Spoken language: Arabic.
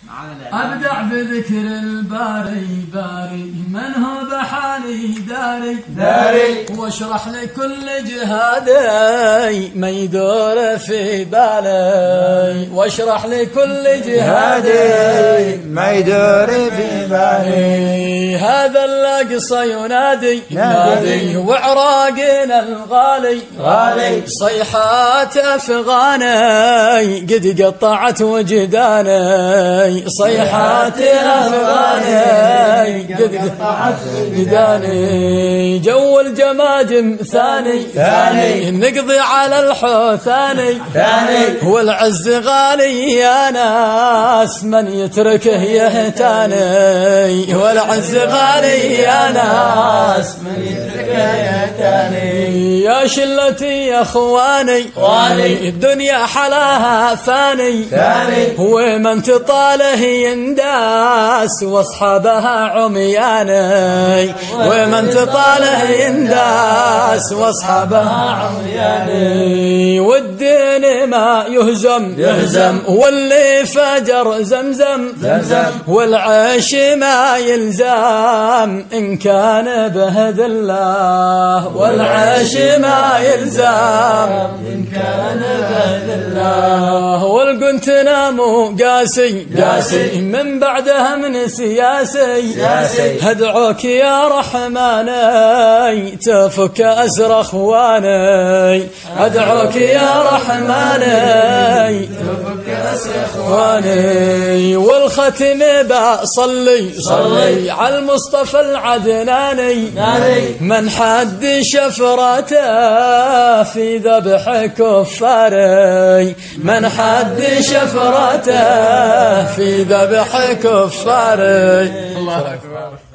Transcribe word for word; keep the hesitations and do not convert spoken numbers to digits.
أبدع بذكر الباري باري من هو بحالي داري داري واشرح لكل جهادي ما يدور في بالي واشرح لكل جهادي ما يدور في بالي. هذا الأقصى ينادي نادي وعراقنا الغالي غالي صيحات أفغاني قد قطعت وجداني صيحات أفغاني قد قطعت وجداني جو الجماجم ثاني ثاني نقضي على الحوثاني ثاني والعز غالي يا ناس من يتركه يهتاني والعز غالي يا ناس من يتركه يهتاني. يا شلتي يا اخواني خواني الدنيا حلاها ثاني ثاني ومن تطاله ينداس واصحابها عمياني ومن تطاله ينداس واصحابها عمياني والدين ما يهزم يهزم واللي فجر زمزم زمزم والعيش ما يلزم إن كان بهد الله والعيش ما يلزم إن كان بهد الله. والقنتنا مو قاسي قاسي من بعدها من سياسي سياسي هدعوك يا رحماني تفك أسر اخواني ادعوك يا رحماني تفك أسر اخواني. والختم بصلي صلي على المصطفى العدناني من حد شفرته في ذبح كفاري من حد شفرته في ذبح كفاري. الله أكبر.